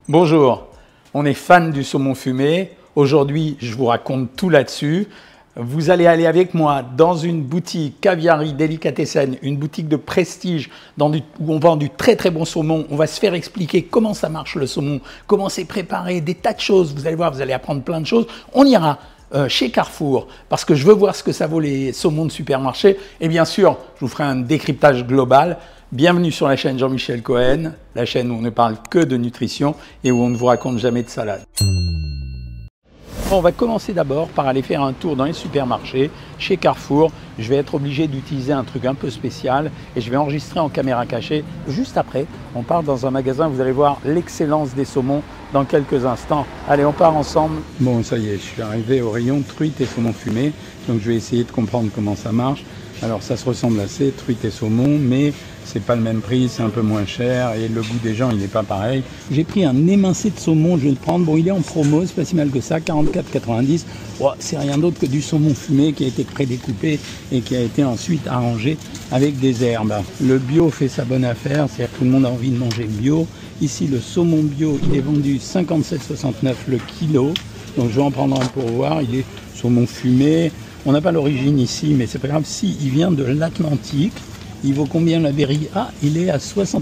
Bonjour, on est fan du saumon fumé. Aujourd'hui, je vous raconte tout là-dessus. Vous allez aller avec moi dans une boutique caviarie délicatessen, une boutique de prestige où on vend du très bon saumon. On va se faire expliquer comment ça marche le saumon, comment c'est préparé, des tas de choses. Vous allez voir, vous allez apprendre plein de choses. On ira chez Carrefour parce que je veux voir ce que ça vaut les saumons de supermarché. Et bien sûr, je vous ferai un décryptage global. Bienvenue sur la chaîne Jean-Michel Cohen, la chaîne où on ne parle que de nutrition et où on ne vous raconte jamais de salade. On va commencer d'abord par aller faire un tour dans les supermarchés, chez Carrefour. Je vais être obligé d'utiliser un truc un peu spécial et je vais enregistrer en caméra cachée. Juste après, on part dans un magasin, vous allez voir l'excellence des saumons dans quelques instants. Allez, on part ensemble. Bon, ça y est, je suis arrivé au rayon truite et saumon fumé, donc je vais essayer de comprendre comment ça marche. Alors ça se ressemble assez, truite et saumon, mais c'est pas le même prix, c'est un peu moins cher et le goût des gens il n'est pas pareil. J'ai pris un émincé de saumon, je vais le prendre, bon il est en promo, c'est pas si mal que ça, 44,90. Oh, c'est rien d'autre que du saumon fumé qui a été prédécoupé et qui a été ensuite arrangé avec des herbes. Le bio fait sa bonne affaire, c'est-à-dire que tout le monde a envie de manger bio. Ici le saumon bio, il est vendu 57,69 le kilo, donc je vais en prendre un pour voir, il est saumon fumé. On n'a pas l'origine ici, mais c'est pas grave. Si, il vient de l'Atlantique. Il vaut combien la berry? Ah, il est à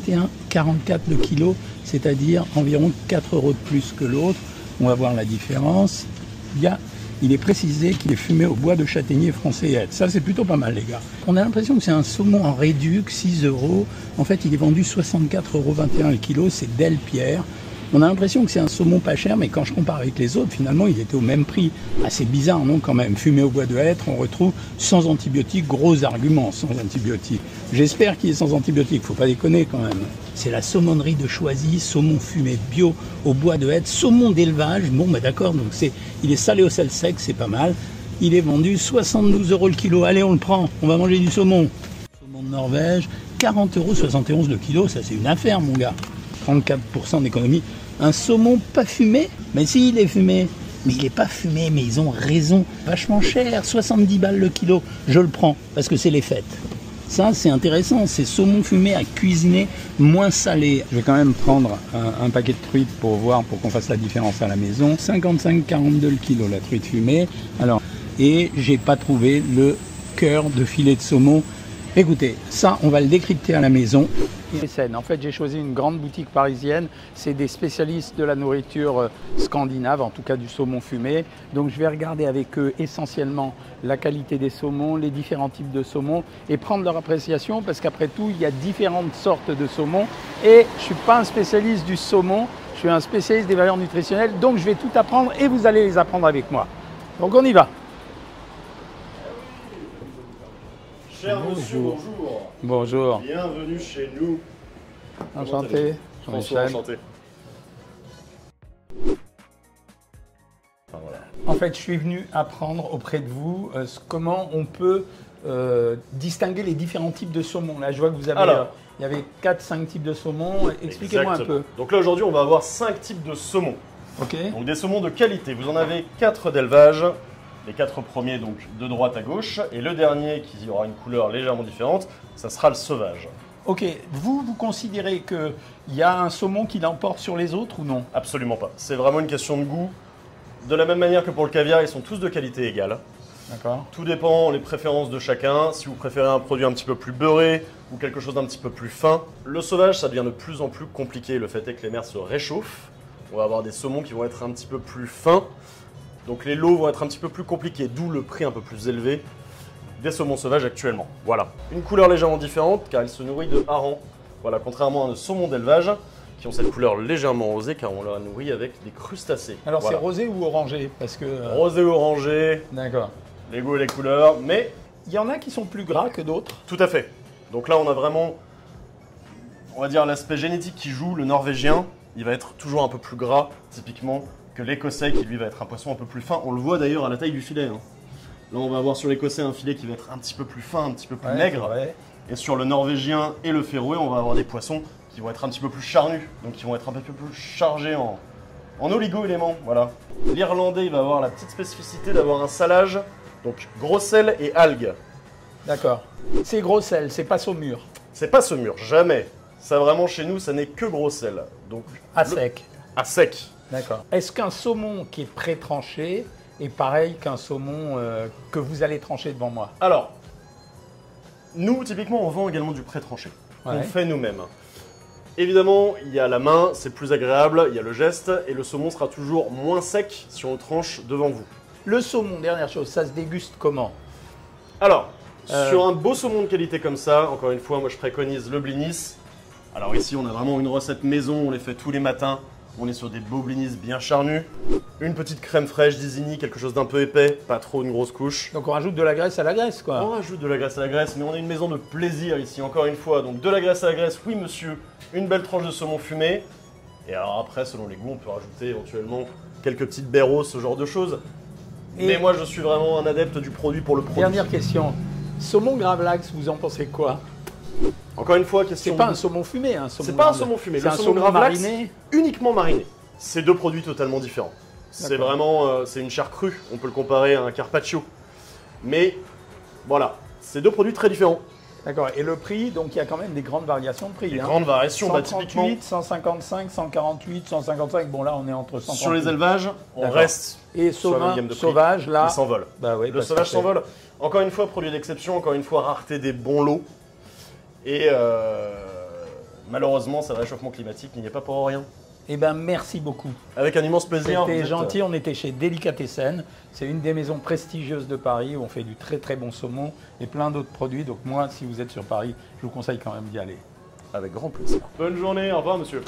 61,44 le kilo, c'est-à-dire environ 4 € de plus que l'autre. On va voir la différence. Il est précisé qu'il est fumé au bois de châtaignier français. Ça, c'est plutôt pas mal, les gars. On a l'impression que c'est un saumon en réduc, 6 €. En fait, il est vendu 64,21 € le kilo. C'est Del Pierre. On a l'impression que c'est un saumon pas cher, mais quand je compare avec les autres, finalement, il était au même prix. Assez bizarre, non, quand même. Fumé au bois de hêtre, on retrouve sans antibiotiques, gros arguments sans antibiotiques. J'espère qu'il est sans antibiotiques, faut pas déconner quand même. C'est la saumonnerie de Choisy, saumon fumé bio au bois de hêtre, saumon d'élevage. Bon, bah d'accord, donc il est salé au sel sec, c'est pas mal. Il est vendu 72 € le kilo. Allez, on le prend, on va manger du saumon. Saumon de Norvège, 40,71 € le kilo, ça c'est une affaire, mon gars. 34% d'économie. Un saumon pas fumé? Mais si, il est fumé. Mais il n'est pas fumé, mais ils ont raison. Vachement cher, 70 balles le kilo. Je le prends, parce que c'est les fêtes. Ça, c'est intéressant. C'est saumon fumé à cuisiner, moins salé. Je vais quand même prendre un paquet de truites pour voir, pour qu'on fasse la différence à la maison. 55,42 le kilo, la truite fumée. Alors, et j'ai pas trouvé le cœur de filet de saumon. Écoutez, ça, on va le décrypter à la maison. En fait, j'ai choisi une grande boutique parisienne. C'est des spécialistes de la nourriture scandinave, en tout cas du saumon fumé. Donc, je vais regarder avec eux essentiellement la qualité des saumons, les différents types de saumons et prendre leur appréciation parce qu'après tout, il y a différentes sortes de saumon. Et je ne suis pas un spécialiste du saumon, je suis un spécialiste des valeurs nutritionnelles. Donc, je vais tout apprendre et vous allez les apprendre avec moi. Donc, on y va. Cher monsieur, bonjour. Bonjour. Bienvenue chez nous. Enchanté. François, enchanté. Voilà. En fait, je suis venu apprendre auprès de vous comment on peut distinguer les différents types de saumon. Là, je vois que vous avez, il y avait 4-5 types de saumon. Expliquez-moi un peu. Donc là, aujourd'hui, on va avoir 5 types de saumon. Ok. Donc des saumons de qualité. Vous en avez 4 d'élevage. Les 4 premiers, donc de droite à gauche. Et le dernier, qui aura une couleur légèrement différente, ça sera le sauvage. Ok. Vous considérez qu'il y a un saumon qui l'emporte sur les autres ou non? Absolument pas. C'est vraiment une question de goût. De la même manière que pour le caviar, ils sont tous de qualité égale. D'accord. Tout dépend des préférences de chacun. Si vous préférez un produit un petit peu plus beurré ou quelque chose d'un petit peu plus fin. Le sauvage, ça devient de plus en plus compliqué. Le fait est que les mers se réchauffent. On va avoir des saumons qui vont être un petit peu plus fins. Donc les lots vont être un petit peu plus compliqués, d'où le prix un peu plus élevé des saumons sauvages actuellement. Voilà. Une couleur légèrement différente car il se nourrit de harengs. Voilà, contrairement à nos saumons d'élevage qui ont cette couleur légèrement rosée car on leur nourrit avec des crustacés. Alors voilà. C'est rosé ou orangé? Parce que rosé ou orangé. D'accord. Les goûts et les couleurs, mais il y en a qui sont plus gras que d'autres. Tout à fait. Donc là on a vraiment, on va dire, l'aspect génétique qui joue. Le norvégien, il va être toujours un peu plus gras, typiquement, que l'écossais qui lui va être un poisson un peu plus fin. On le voit d'ailleurs à la taille du filet. Hein. Là on va avoir sur l'écossais un filet qui va être un petit peu plus fin, un petit peu plus maigre. Et sur le norvégien et le féroé, on va avoir des poissons qui vont être un petit peu plus charnus. Donc qui vont être un peu plus chargés en oligo-éléments. Voilà. L'irlandais, il va avoir la petite spécificité d'avoir un salage, donc gros sel et algues. D'accord. C'est gros sel, c'est pas saumur. C'est pas saumur, jamais. Ça vraiment chez nous, ça n'est que gros sel. Donc à sec. à sec. D'accord. Est-ce qu'un saumon qui est pré-tranché est pareil qu'un saumon que vous allez trancher devant moi? Alors, nous, typiquement, on vend également du pré-tranché. Ouais. On fait nous-mêmes. Évidemment, il y a la main, c'est plus agréable, il y a le geste, et le saumon sera toujours moins sec si on le tranche devant vous. Le saumon, dernière chose, ça se déguste comment? Alors, sur un beau saumon de qualité comme ça, encore une fois, moi je préconise le blinis. Alors ici, on a vraiment une recette maison, on les fait tous les matins. On est sur des beaux blinis bien charnus. Une petite crème fraîche d'Isigny, quelque chose d'un peu épais, pas trop une grosse couche. Donc on rajoute de la graisse à la graisse, quoi. On rajoute de la graisse à la graisse, mais on est une maison de plaisir ici, encore une fois. Donc de la graisse à la graisse, oui monsieur, une belle tranche de saumon fumé. Et alors après, selon les goûts, on peut rajouter éventuellement quelques petites bairos, ce genre de choses. Mais moi, je suis vraiment un adepte du produit pour le produit. Dernière question. Saumon gravlax, vous en pensez quoi? Encore une fois, question. C'est pas un saumon fumé, hein. C'est pas un saumon fumé. C'est Le un saumon saumon gravlax, mariné. uniquement mariné. C'est deux produits totalement différents. C'est vraiment, c'est une chair crue. On peut le comparer à un carpaccio. Mais voilà, c'est deux produits très différents. D'accord. Et le prix, donc il y a quand même des grandes variations de prix. Des grandes variations, 138, typiquement. 155, 148, 155. Bon là, on est entre 138. Sur les élevages, on D'accord. reste Et sur la même gamme de prix. sauvage, là. Il s'envole. Bah oui, Le sauvage s'envole. Encore une fois, produit d'exception. Encore une fois, rareté des bons lots. Et malheureusement, c'est le réchauffement climatique. Il n'y a pas pour rien. Eh bien, merci beaucoup. Avec un immense plaisir. C'était gentil, on était chez Delicatessen. C'est une des maisons prestigieuses de Paris où on fait du très très bon saumon et plein d'autres produits. Donc moi, si vous êtes sur Paris, je vous conseille quand même d'y aller. Avec grand plaisir. Bonne journée, au revoir monsieur.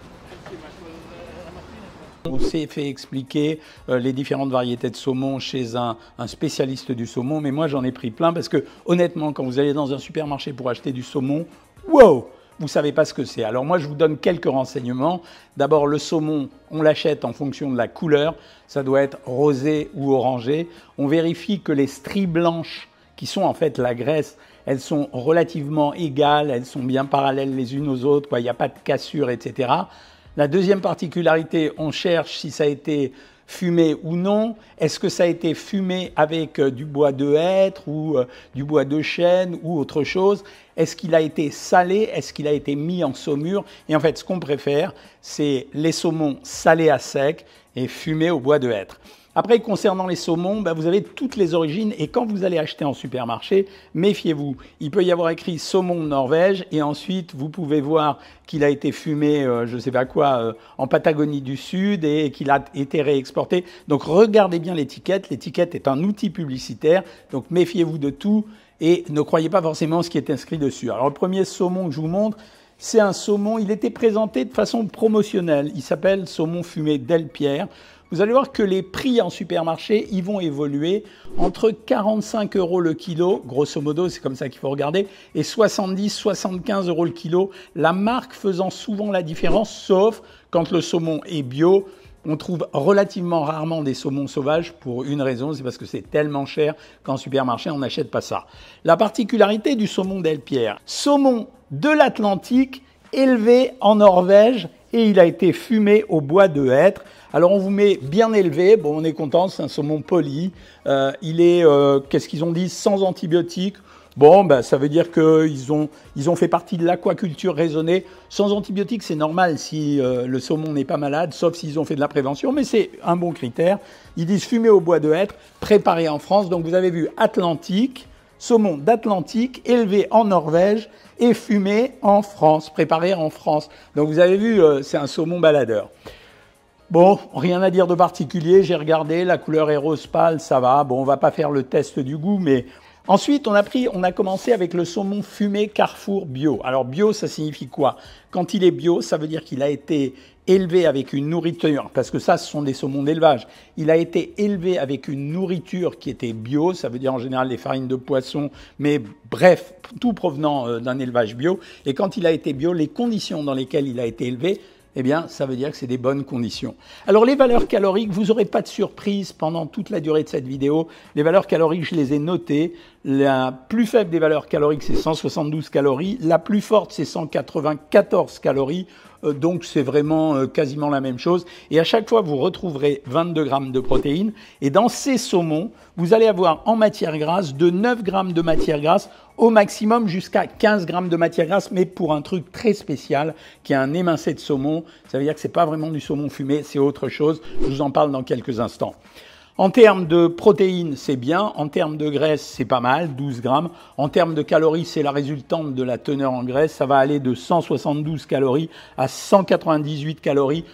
On s'est fait expliquer les différentes variétés de saumon chez un spécialiste du saumon, mais moi j'en ai pris plein parce que honnêtement, quand vous allez dans un supermarché pour acheter du saumon, wow, vous ne savez pas ce que c'est. Alors moi, je vous donne quelques renseignements. D'abord, le saumon, on l'achète en fonction de la couleur. Ça doit être rosé ou orangé. On vérifie que les stries blanches, qui sont en fait la graisse, elles sont relativement égales, elles sont bien parallèles les unes aux autres, il n'y a pas de cassure, etc. La deuxième particularité, on cherche si ça a été fumé ou non. Est-ce que ça a été fumé avec du bois de hêtre ou du bois de chêne ou autre chose? Est-ce qu'il a été salé? Est-ce qu'il a été mis en saumure? Et en fait, ce qu'on préfère, c'est les saumons salés à sec et fumés au bois de hêtre. Après, concernant les saumons, vous avez toutes les origines et quand vous allez acheter en supermarché, méfiez-vous. Il peut y avoir écrit saumon Norvège et ensuite vous pouvez voir qu'il a été fumé, je ne sais pas quoi, en Patagonie du Sud et qu'il a été réexporté. Donc regardez bien l'étiquette. L'étiquette est un outil publicitaire, donc méfiez-vous de tout et ne croyez pas forcément ce qui est inscrit dessus. Alors le premier saumon que je vous montre, c'est un saumon, il était présenté de façon promotionnelle. Il s'appelle saumon fumé Delpierre. Vous allez voir que les prix en supermarché, ils vont évoluer entre 45 € le kilo, grosso modo, c'est comme ça qu'il faut regarder, et 70-75 € le kilo, la marque faisant souvent la différence, sauf quand le saumon est bio. On trouve relativement rarement des saumons sauvages pour une raison, c'est parce que c'est tellement cher qu'en supermarché, on n'achète pas ça. La particularité du saumon Delpierre, saumon de l'Atlantique, élevé en Norvège, et il a été fumé au bois de hêtre. Alors on vous met bien élevé, bon on est content, c'est un saumon poli, il est, qu'est-ce qu'ils ont dit, sans antibiotiques. Bon, ça veut dire qu'ils ont fait partie de l'aquaculture raisonnée. Sans antibiotiques, c'est normal si le saumon n'est pas malade, sauf s'ils ont fait de la prévention, mais c'est un bon critère. Ils disent fumé au bois de hêtre, préparé en France. Donc vous avez vu Atlantique, saumon d'Atlantique, élevé en Norvège et fumé en France, préparé en France. Donc vous avez vu, c'est un saumon baladeur. Bon, rien à dire de particulier, j'ai regardé, la couleur est rose pâle, ça va. Bon, on va pas faire le test du goût, mais ensuite on a commencé avec le saumon fumé Carrefour bio. Alors bio, ça signifie quoi? Quand il est bio, ça veut dire qu'il a été élevé avec une nourriture, parce que ça, ce sont des saumons d'élevage. Il a été élevé avec une nourriture qui était bio, ça veut dire en général les farines de poisson, mais bref, tout provenant d'un élevage bio. Et quand il a été bio, les conditions dans lesquelles il a été élevé, eh bien, ça veut dire que c'est des bonnes conditions. Alors, les valeurs caloriques, vous n'aurez pas de surprise pendant toute la durée de cette vidéo. Les valeurs caloriques, je les ai notées. La plus faible des valeurs caloriques, c'est 172 calories. La plus forte, c'est 194 calories. donc c'est vraiment quasiment la même chose. Et à chaque fois, vous retrouverez 22 grammes de protéines. Et dans ces saumons, vous allez avoir en matière grasse de 9 grammes de matière grasse au maximum jusqu'à 15 grammes de matière grasse, mais pour un truc très spécial qui est un émincé de saumon. Ça veut dire que c'est pas vraiment du saumon fumé, c'est autre chose. Je vous en parle dans quelques instants. En termes de protéines, c'est bien. En termes de graisse, c'est pas mal, 12 grammes. En termes de calories, c'est la résultante de la teneur en graisse. Ça va aller de 172 calories à 198 calories,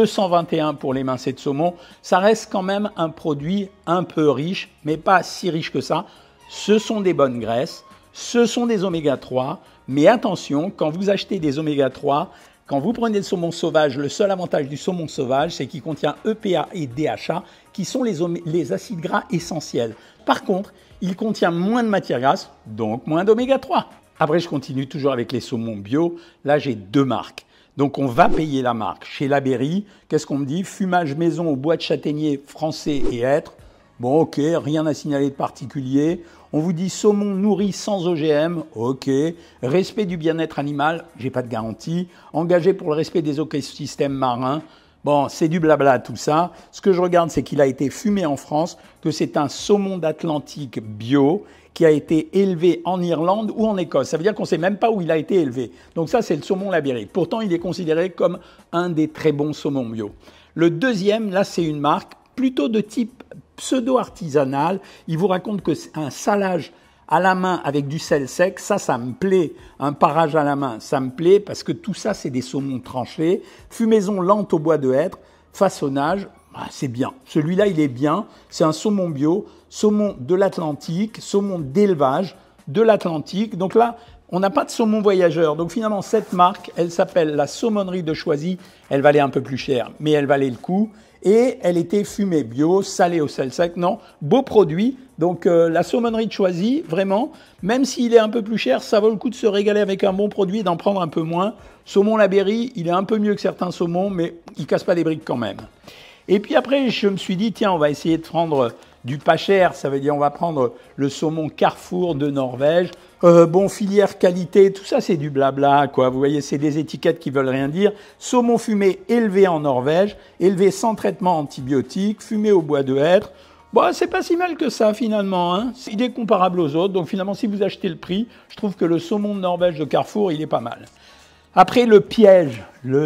221 pour l'émincé de saumon. Ça reste quand même un produit un peu riche, mais pas si riche que ça. Ce sont des bonnes graisses, ce sont des oméga 3. Mais attention, quand vous achetez des oméga 3, quand vous prenez le saumon sauvage, le seul avantage du saumon sauvage, c'est qu'il contient EPA et DHA, qui sont les acides gras essentiels. Par contre, il contient moins de matière grasse, donc moins d'oméga 3. Après, je continue toujours avec les saumons bio. Là, j'ai 2 marques. Donc, on va payer la marque. Chez La Berry, qu'est-ce qu'on me dit? Fumage maison au bois de châtaignier français et hêtre. Bon, ok, rien à signaler de particulier. On vous dit saumon nourri sans OGM, ok. Respect du bien-être animal, j'ai pas de garantie. Engagé pour le respect des écosystèmes marins. Bon, c'est du blabla tout ça. Ce que je regarde, c'est qu'il a été fumé en France, que c'est un saumon d'Atlantique bio qui a été élevé en Irlande ou en Écosse. Ça veut dire qu'on ne sait même pas où il a été élevé. Donc ça, c'est le saumon La Berry. Pourtant, il est considéré comme un des très bons saumons bio. Le deuxième, là, c'est une marque plutôt de type pseudo-artisanal. Il vous raconte que c'est un salage à la main avec du sel sec, ça me plaît. Un parage à la main, ça me plaît parce que tout ça, c'est des saumons tranchés. Fumaison lente au bois de hêtre, façonnage, c'est bien. Celui-là, il est bien. C'est un saumon bio, saumon de l'Atlantique, saumon d'élevage de l'Atlantique. Donc là, on n'a pas de saumon voyageur. Donc finalement, cette marque, elle s'appelle la Saumonnerie de Choisy. Elle valait un peu plus cher, mais elle valait le coup. Et elle était fumée bio, salée au sel sec. Non, beau produit. Donc la saumonnerie de Choisy, vraiment, même s'il est un peu plus cher, ça vaut le coup de se régaler avec un bon produit et d'en prendre un peu moins. Saumon La Berry, il est un peu mieux que certains saumons, mais il casse pas des briques quand même. Et puis après, je me suis dit, tiens, on va essayer de prendre du pas cher. Ça veut dire on va prendre le saumon Carrefour de Norvège. Bon, filière qualité, tout ça, c'est du blabla, quoi. Vous voyez, c'est des étiquettes qui veulent rien dire. Saumon fumé élevé en Norvège, élevé sans traitement antibiotique, fumé au bois de hêtre. Bon, c'est pas si mal que ça, finalement, hein. Il est comparable aux autres. Donc, finalement, si vous achetez le prix, je trouve que le saumon de Norvège de Carrefour, il est pas mal. Après, le piège.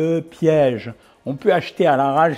On peut acheter à l'arrache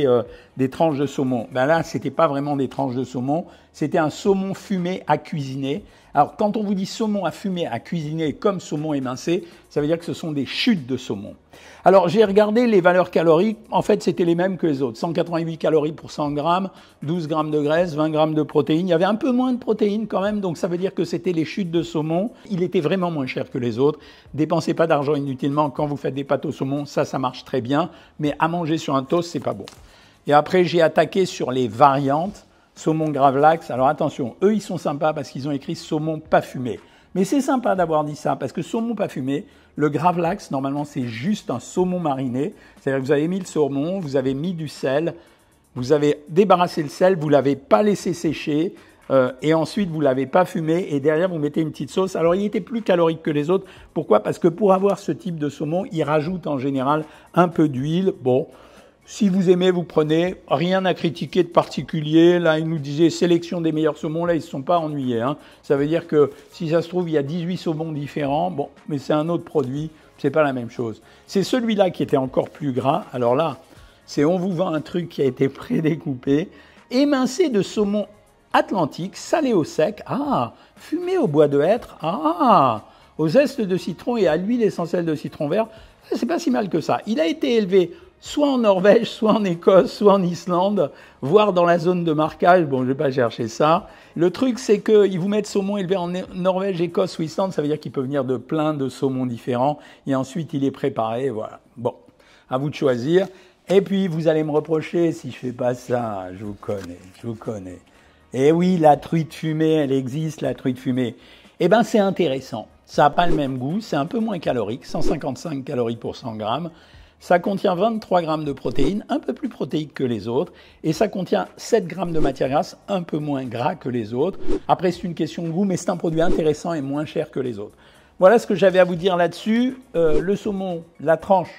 des tranches de saumon. Ben là, c'était pas vraiment des tranches de saumon. C'était un saumon fumé à cuisiner. Alors, quand on vous dit saumon à fumer, à cuisiner comme saumon émincé, ça veut dire que ce sont des chutes de saumon. Alors, j'ai regardé les valeurs caloriques. En fait, c'était les mêmes que les autres. 188 calories pour 100 grammes, 12 grammes de graisse, 20 grammes de protéines. Il y avait un peu moins de protéines quand même, donc ça veut dire que c'était les chutes de saumon. Il était vraiment moins cher que les autres. Dépensez pas d'argent inutilement quand vous faites des pâtes au saumon. Ça marche très bien. Mais à manger sur un toast, c'est pas bon. Et après, j'ai attaqué sur les variantes. Saumon Gravlax, alors attention, eux ils sont sympas parce qu'ils ont écrit saumon pas fumé. Mais c'est sympa d'avoir dit ça parce que saumon pas fumé, le Gravlax, normalement c'est juste un saumon mariné. C'est-à-dire que vous avez mis le saumon, vous avez mis du sel, vous avez débarrassé le sel, vous l'avez pas laissé sécher et ensuite vous l'avez pas fumé et derrière vous mettez une petite sauce. Alors il était plus calorique que les autres. Pourquoi? Parce que pour avoir ce type de saumon, ils rajoutent en général un peu d'huile. Bon. Si vous aimez, vous prenez. Rien à critiquer de particulier. Là, il nous disait sélection des meilleurs saumons. Là, ils ne se sont pas ennuyés. Hein. Ça veut dire que si ça se trouve, il y a 18 saumons différents. Bon, mais c'est un autre produit. C'est pas la même chose. C'est celui-là qui était encore plus gras. Alors là, c'est on vous vend un truc qui a été prédécoupé. Émincé de saumon Atlantique, salé au sec. Ah, fumé au bois de hêtre. Ah, au zeste de citron et à l'huile essentielle de citron vert. C'est pas si mal que ça. Il a été élevé soit en Norvège, soit en Écosse, soit en Islande, voire dans la zone de marquage. Bon, je vais pas chercher ça. Le truc, c'est qu'ils vous mettent saumon élevé en Norvège, Écosse ou Islande. Ça veut dire qu'il peut venir de plein de saumons différents. Et ensuite, il est préparé. Voilà. Bon, à vous de choisir. Et puis, vous allez me reprocher si je fais pas ça. Je vous connais. Et oui, la truite fumée, elle existe, la truite fumée. Eh ben, c'est intéressant. Ça n'a pas le même goût. C'est un peu moins calorique. 155 calories pour 100 grammes. Ça contient 23 grammes de protéines, un peu plus protéiques que les autres, et ça contient 7 grammes de matière grasse, un peu moins gras que les autres. Après, c'est une question de goût, mais c'est un produit intéressant et moins cher que les autres. Voilà ce que j'avais à vous dire là-dessus. Le saumon, la tranche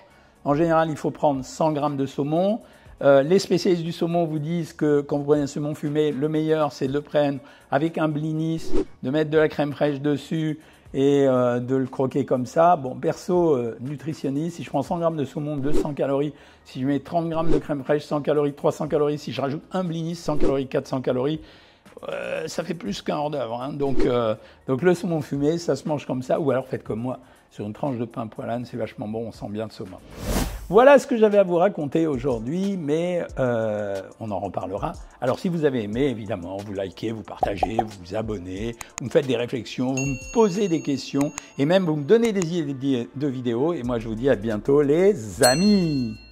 En général, il faut prendre 100 g de saumon. Les spécialistes du saumon vous disent que quand vous prenez un saumon fumé, le meilleur c'est de le prendre avec un blinis, de mettre de la crème fraîche dessus et de le croquer comme ça. Bon, perso, nutritionniste, si je prends 100 g de saumon, 200 calories. Si je mets 30 g de crème fraîche, 100 calories, 300 calories. Si je rajoute un blinis, 100 calories, 400 calories. Ça fait plus qu'un hors d'œuvre. Hein. Donc le saumon fumé, ça se mange comme ça. Ou alors faites comme moi, sur une tranche de pain poilane, c'est vachement bon, on sent bien le saumon. Voilà ce que j'avais à vous raconter aujourd'hui, mais on en reparlera. Alors si vous avez aimé, évidemment, vous likez, vous partagez, vous vous abonnez, vous me faites des réflexions, vous me posez des questions, et même vous me donnez des idées de vidéos. Et moi je vous dis à bientôt les amis.